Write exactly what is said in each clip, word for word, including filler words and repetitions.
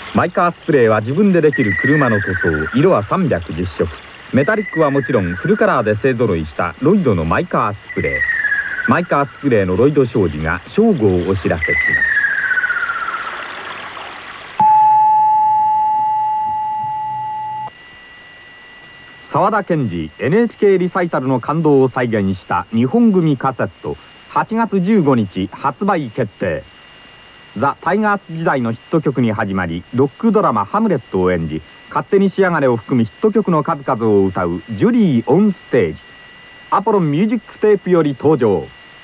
マイカースプレーは自分でできる車の塗装、色はさんびゃくじゅっしょく、メタリックはもちろんフルカラーで勢ぞろいしたロイドのマイカースプレー。マイカースプレーのロイド商事が正午をお知らせします。沢田研二 エヌエイチケー リサイタルの感動を再現した日本組カセット、はちがつじゅうごにち発売決定。ザ・タイガース時代のヒット曲に始まり、ロックドラマ「ハムレット」を演じ、勝手に仕上がれを含むヒット曲の数々を歌うジュリー・オンステージ。アポロンミュージックテープより登場。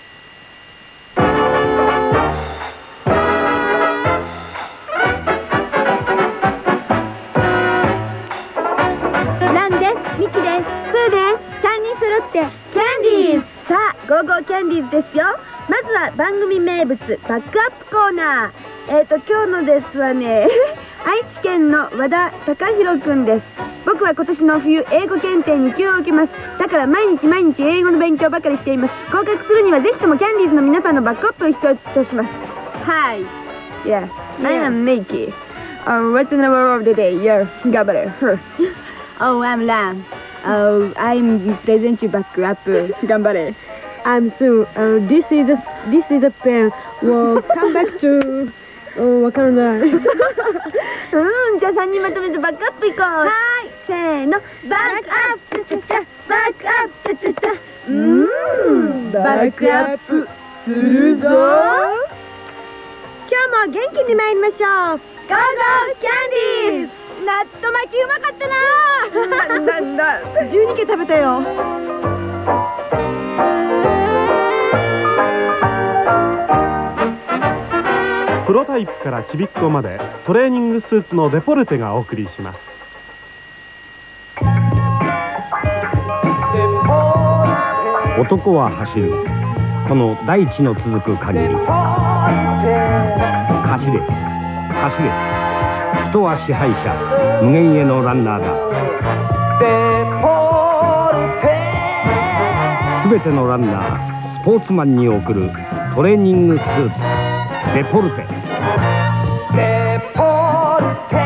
ランです、ミキです、スーです。さんにん揃ってキャンディーズ。さあ、ゴーゴーキャンディーズですよ。まずは番組名物バックアップコーナー。えーと今日のですはね愛知県の和田貴弘くんです。僕は今年の冬英語検定に級を受けます。だから毎日毎日英語の勉強ばかりしています。合格するにはぜひともキャンディーズの皆さんのバックアップを必要とします。はい。Yeah, I am Nikki. Oh, what's the number of the day? Yeah, 頑張れ。Oh, I'm Lam. Oh, I'm present you back up. 頑張れ。I'm Sue. Uh, this is a this is a pen. We'll come back to. わからない。うん、じゃあさんにんまとめてバックアップいこう。はい、せーの、バックアップ、チャチャチャ、バックアップ、チャチャチャ。うーん、バックアップするぞ。今日も元気に参りましょう。ゴーゴーキャンディーズ。納豆巻きうまかったな。なんだ、じゅうにけ食べたよ。 プロタイプからちびっこまでトレーニングスーツのデポルテがお送りします。 男は走る、この大地の続く限り。走れ走れ、人は支配者、無限へのランナーだ。すべてのランナー、スポーツマンに送るトレーニングスーツデポルテ。デポルテ。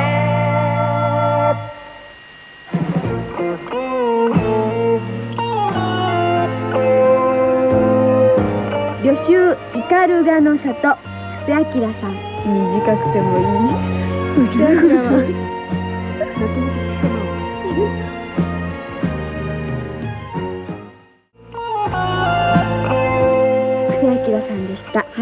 旅集イカルガの里、布施明さん。短くてもいい。布施明は布施明さんでした。はい。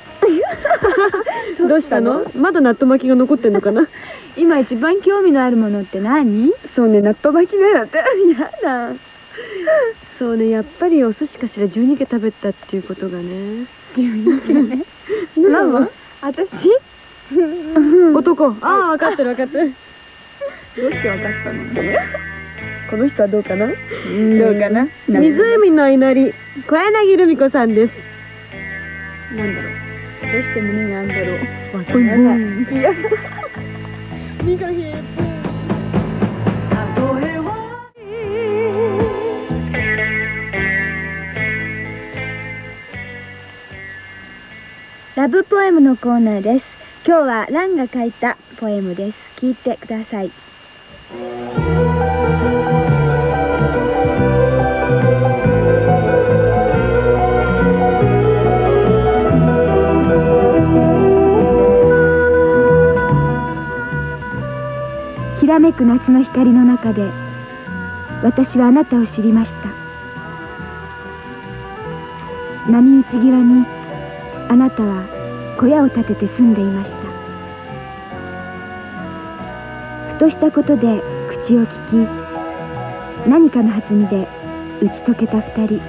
どうしたの？まだ納豆巻きが残ってんのかな。今一番興味のあるものって何？そうね、納豆巻きね。だってやだ。そうね、やっぱりお寿司かしら。じゅうにけ食べたっていうことがね。じゅうにけね。ママ？私？男。ああ、分かってる分かってる。どうして分かったの？この人はどうかな？どうかな？湖の稲荷、小柳ルミ子さんです。なんだろう。どうして胸があんだろう。わからない。いや。身が冷えて。ラブポエムのコーナーです。今日はランが書いたポエムです。聞いてください。きらめく夏の光の中で私はあなたを知りました。波打ち際にあなたは小屋を建てて住んでいました。ふとしたことで口を聞き、何かの弾みで打ち解けた二人。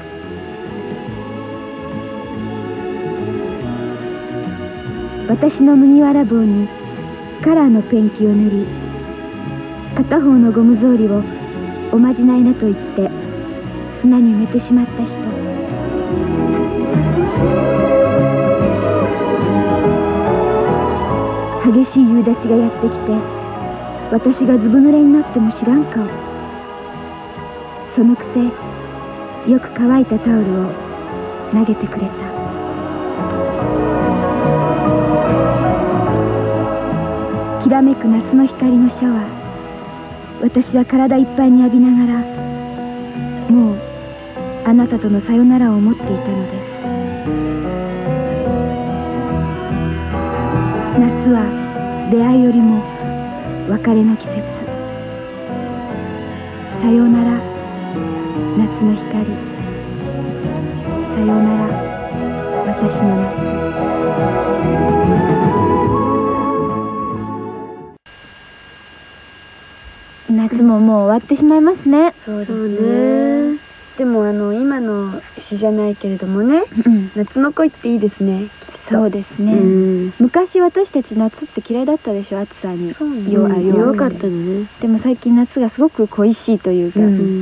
私の麦わら帽にカラーのペンキを塗り、片方のゴム草履をおまじないなと言って砂に埋めてしまった人。激しい夕立がやってきて、私がずぶ濡れになっても知らん顔。そのくせよく乾いたタオルを投げてくれた。きららめく夏の光のシャワー、私は体いっぱいに浴びながら、もうあなたとのさよならを思っていたのです。夏は出会いよりも別れの季節。さよなら夏の光、さよなら私の夏。夏ももう終わってしまいますね。 そうですね。でもあの今の詩じゃないけれどもね、 うん、 夏の恋っていいですね。 そうですね、うん、昔私たち夏って嫌いだったでしょ、暑さに弱かったのね。 でも最近夏がすごく恋しいというか、うん、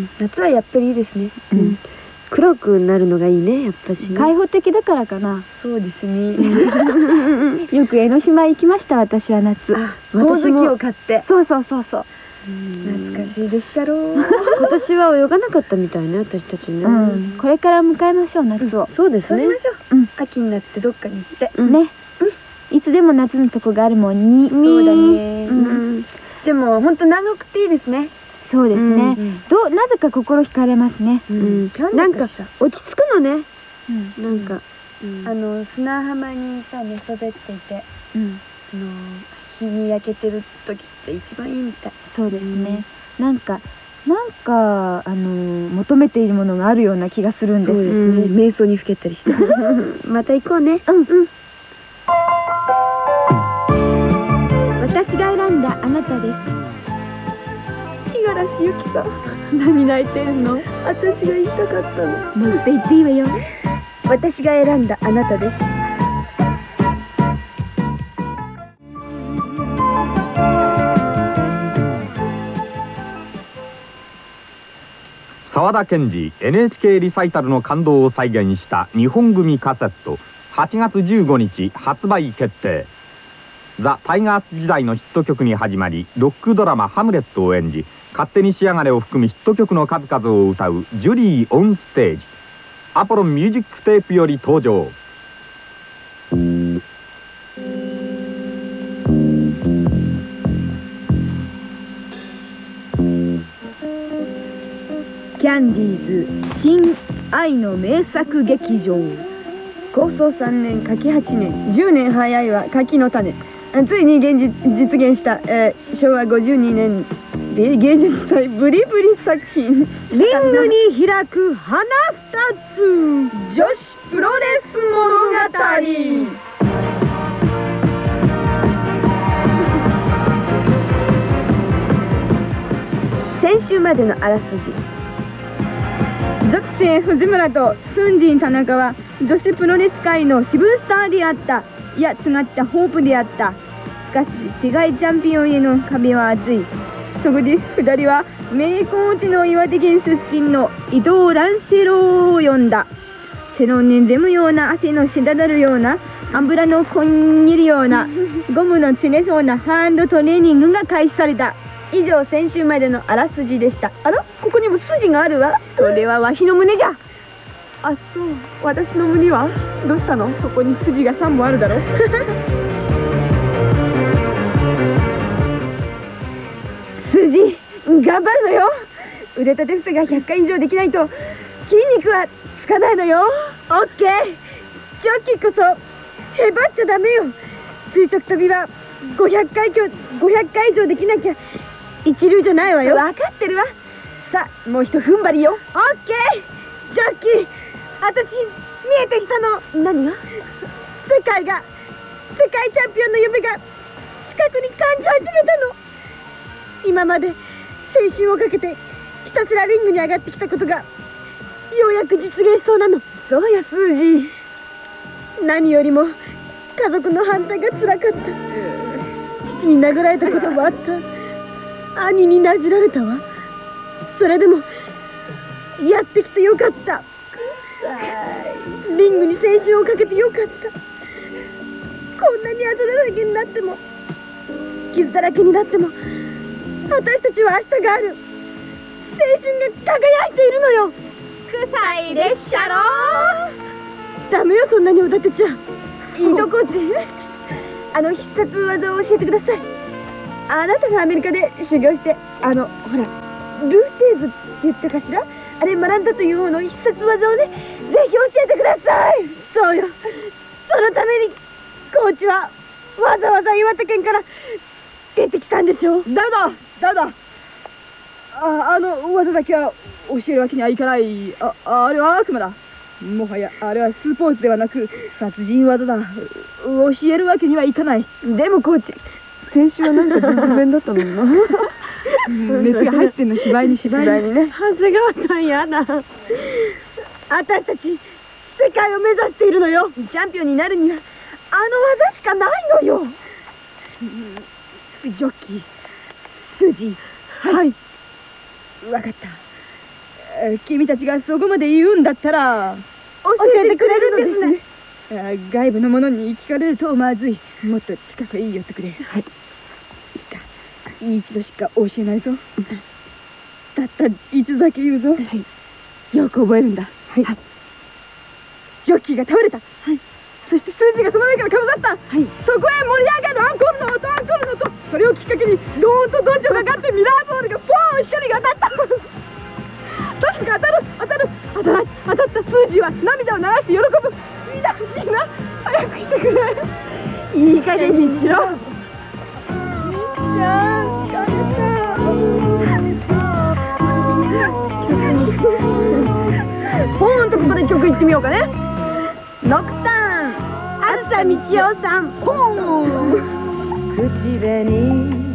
夏はやっぱりいいですね、うん、黒くなるのがいいね、やっぱし、ね、 開放的だからかな。 そうですねよく江ノ島行きました、私は夏。 ほおずきを買って。 そうそうそうそう、 懐かしいでっしゃろう。今年は泳がなかったみたいね、私たちね、うん、 これから迎えましょう、夏を、うん、 そうですね、 そうしましょう、うん、 秋になってどっかに行って、 うん、ね、うん、いつでも夏のとこがあるもんに。 そうだね、うん、でも本当長くていいですね。 そうですね、うんうん、どなぜか心惹かれますね、 うん、なんか落ち着くのね、うん、なんか、うん、あの砂浜にさ寝そべっていて、うん、あの日に焼けてる時って一番いいみたい。 そうですね、うん、なんかなんかあの求めているものがあるような気がするんです。 そうですね、うん、瞑想にふけったりしてまた行こうね。 うんうん。私が選んだあなたです。 五十嵐ゆきさん、何泣いてるの？私が言いたかったの。 もう一回言っていいわよ。 私が選んだあなたです。 沢田研二 エヌエイチケー リサイタルの感動を再現した日本組カセット、はちがつじゅうごにち発売決定。ザ・タイガース時代のヒット曲に始まり、ロックドラマ「ハムレット」を演じ、勝手に仕上がれを含むヒット曲の数々を歌うジュリー・オンステージ。アポロンミュージックテープより登場。 キャンディーズ新愛の名作劇場。 構想さんねん、書きはちねん、じゅうねん早いわ、書きの種。ついに現実実現した、えー、しょうわごじゅうにねんで芸術祭ブリブリ作品「 リングに開く花二つ女子プロレス物語」。 先週までのあらすじ。 属地藤村と寸人田中は女子プロレス界のシブスターであった。いや、違った、ホープであった。しかし世界チャンピオンへの壁は厚い。そこでふたりは名コーチの岩手県出身の伊藤ランシェローを呼んだ。背のにぜむような、汗の滴るような、油のこんにるような、ゴムの切れそうなハンドトレーニングが開始された。 以上、先週までのあらすじでした。あら、ここにも筋があるわ。 それはわしの胸じゃ。 あ、そう、私の胸はどうしたの？そこに筋がさんぼんあるだろ筋、頑張るのよ。腕立て伏せがひゃっかい以上できないと筋肉はつかないのよ。オッケー。チョキこそへばっちゃダメよ。垂直跳びはごひゃっかいきょごひゃっかい以上できなきゃ一流じゃないわよ。分かってるわ。さあ、もうひと踏ん張りよ。オッケー。チョキ、私見えてきたの。 何が？ 世界が世界チャンピオンの夢が近くに感じ始めたの。今まで青春をかけてひたすらリングに上がってきたことがようやく実現しそうなの。 そうや、スージー。 何よりも家族の反対がつらかった。父に殴られたこともあった。兄になじられたわ。それでもやってきてよかった。リングに青春をかけてよかった。こんなにあざだらけになっても傷だらけになっても私たちは明日がある。青春が輝いているのよ。 臭い列車ろ。 ダメよ、そんなにおだてちゃん。井戸コーチ、あの必殺技を教えてください。 あなたがアメリカで修行してあのほらルーテーズって言ったかしら、あれ学んだという方の必殺技をね、ぜひ教えてください。そうよ、そのためにコーチはわざわざ岩手県から出てきたんでしょう。だめだだめだ、ああの技だけは教えるわけにはいかない。ああれは悪魔だ。もはやあれはスポーツではなく殺人技だ。教えるわけにはいかない。でもコーチ、先週はなんか全然だったのにな。熱が入ってんの、芝居に芝居にね。長谷川さんやだ。私たち世界を目指しているのよ。チャンピオンになるにはあの技しかないのよ。ジョッキー、スージー、はい、わかった。君たちがそこまで言うんだったら教えてくれるんですね。外部の者に聞かれるとまずい。もっと近くへ寄ってくれ。はい、いいか、一度しか教えないぞ。たった一度だけ言うぞ。はい、よく覚えるんだ。はい、ジョッキーが倒れた。はい、そして数字がその上からかぶさった。はい、そこへ盛り上がるアンコールの音、アンコールの音、それをきっかけにドーンとドンチョがかってミラーボールがポーン、光が当たった。とにかく当たる当たる当たら当たった数字は涙を流して喜ぶ。みんなみんな早くしてくれ。いい加減にしろ。みっちゃん疲れた。ポーンとここで曲いってみようかね。ノクターン、あずさみちおさん、ポーン。口紅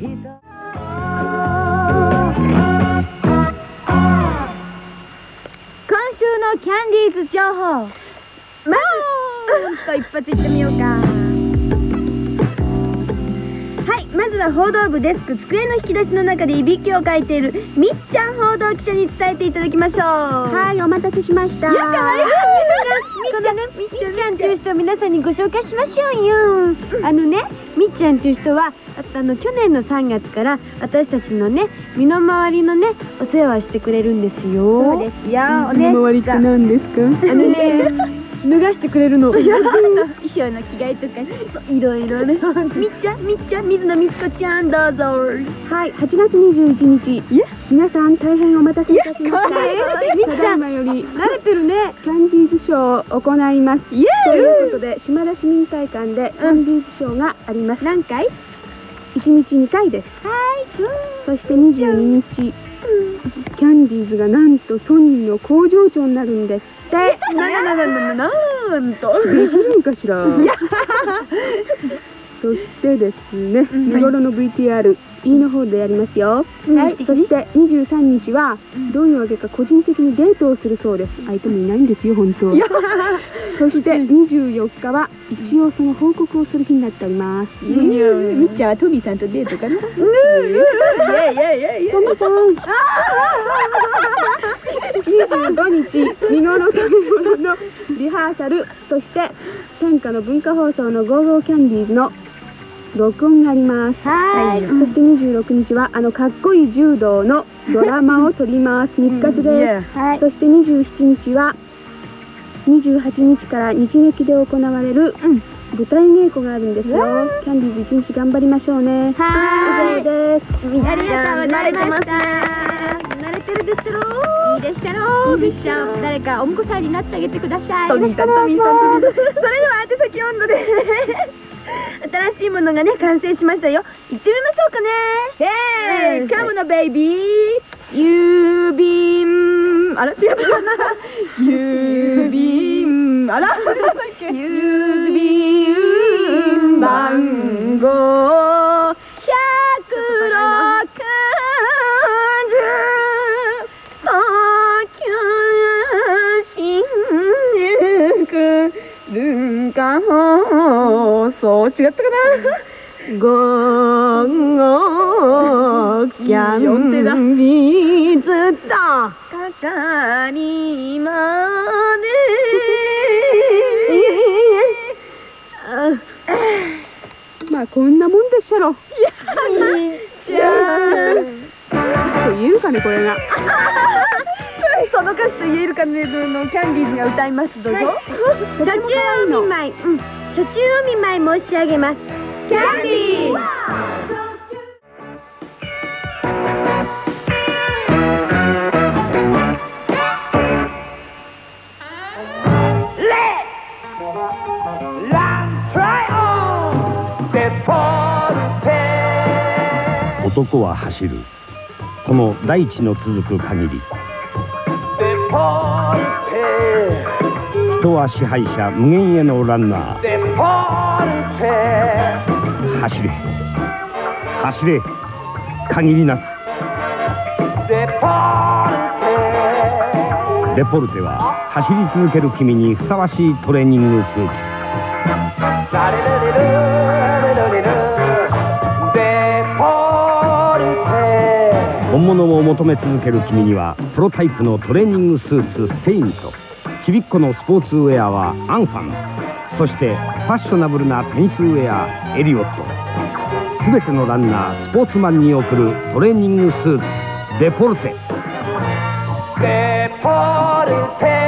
キャンディーズ情報、まずと一発いってみようか。はい、まずは報道部デスク、机の引き出しの中でいびきをかいているみっちゃん報道記者に伝えていただきましょう。はい、お待たせしました。いや、かわいい。このね、みっちゃんという人を皆さんにご紹介しましょうよ。あのね、みっちゃんという人はあの去年のさんがつから私たちのね身の回りのねお世話をしてくれるんですよ。そうですよ。身の回りって何ですか？あのね、脱がしてくれるの。衣装の着替えとかいろいろね。みっちゃん、みっちゃん、水野みつこちゃん、どうぞ。はい、はちがつにじゅういちにち、皆さん大変お待たせいたしました。みっちゃん、より慣れてるね。キャンディーズショーを行います。ということで島田市民会館でキャンディーズショーがあります。何回？いちにちにかいです。はい。そしてにじゅうににち、キャンディーズがなんとソニーの工場長になるんですって。なななななななんとできるんかしら。そしてですね、見頃の ブイティーアール E の方でやりますよ。はい。そしてにじゅうさんにちはどういうわけか個人的にデートをするそうです。相手もいないんですよ本当は。そしてにじゅうよっかは一応その報告をする日になっております。みっちゃんはトビーさんとデートかな。いやいやいやいや。トミさん。にじゅうごにち見頃食べ物のリハーサル、そして天下の文化放送のゴーゴーキャンディーズの録音があります。はい。そしてにじゅうろくにちはあのかっこいい柔道のドラマを撮ります。日活です。はい。そしてにじゅうしちにちはにじゅうはちにちから日劇で行われる舞台稽古があるんですよ。キャンディーズ一日頑張りましょうね。はい。以上です。ありがとうございました。慣れてるですろ。いいでしゃろう。みっちゃん、誰かお婿さんになってあげてください。トミーさん、トミーさん。それでは宛先温度で。新しいものがね完成しましたよ。行ってみましょうかね。イェーイ、カムのベイビー。郵便、あら違った。郵便、あら郵便番号ひゃくろくじゅう東京新宿文化放送、違ったかな。ゴーゴーキャンディーズとかかりまで。まあこんなもんでしょろ。いや、いいじゃん。歌詞と言えるかねこれが。その歌詞と言えるかねのキャンディーズが歌います。どうぞ。初中お見舞い、うん、初中お見舞い申し上げます。キャンディー。 男は走る。この大地の続く限り、人は支配者、無限へのランナー。走れ走れ、限りなく。デポルテは走り続ける君にふさわしいトレーニングスーツ。本物を求め続ける君にはプロタイプのトレーニングスーツセイント、ちびっこのスポーツウェアはアンファン、そしてファッショナブルなテニスウェアエリオット。すべてのランナースポーツマンに送るトレーニングスーツデポルテ。デポルテ。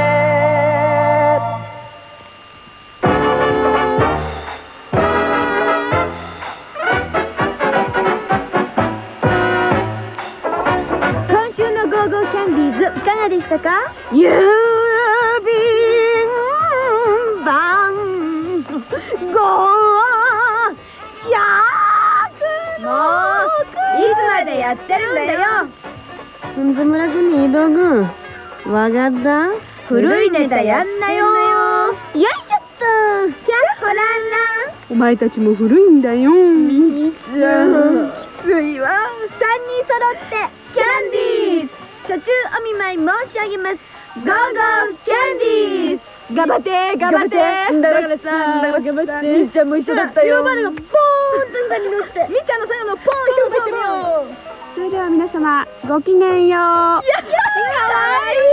今週のゴーゴーキャンディーズいかがでしたか？ 郵便番号ひゃくもういつまでやってるんだよ。 本村君、井戸君、わかった？ 古いネタやんなよ。よいしょっと。キャッホランラン。 お前たちも古いんだよ。みーちゃん、きついわ。 さんにん揃ってキャンディーズ。初中お見舞い申し上げます。ゴーゴーキャンディーズ。頑張って頑張って。 だからさ、頑張って。みーちゃんも一緒だったよ。 ヨーバルがポーンと下に乗って。みーちゃんの最後のポーン広めてみよう。 それでは皆様、ごきげんよう。 かわいい。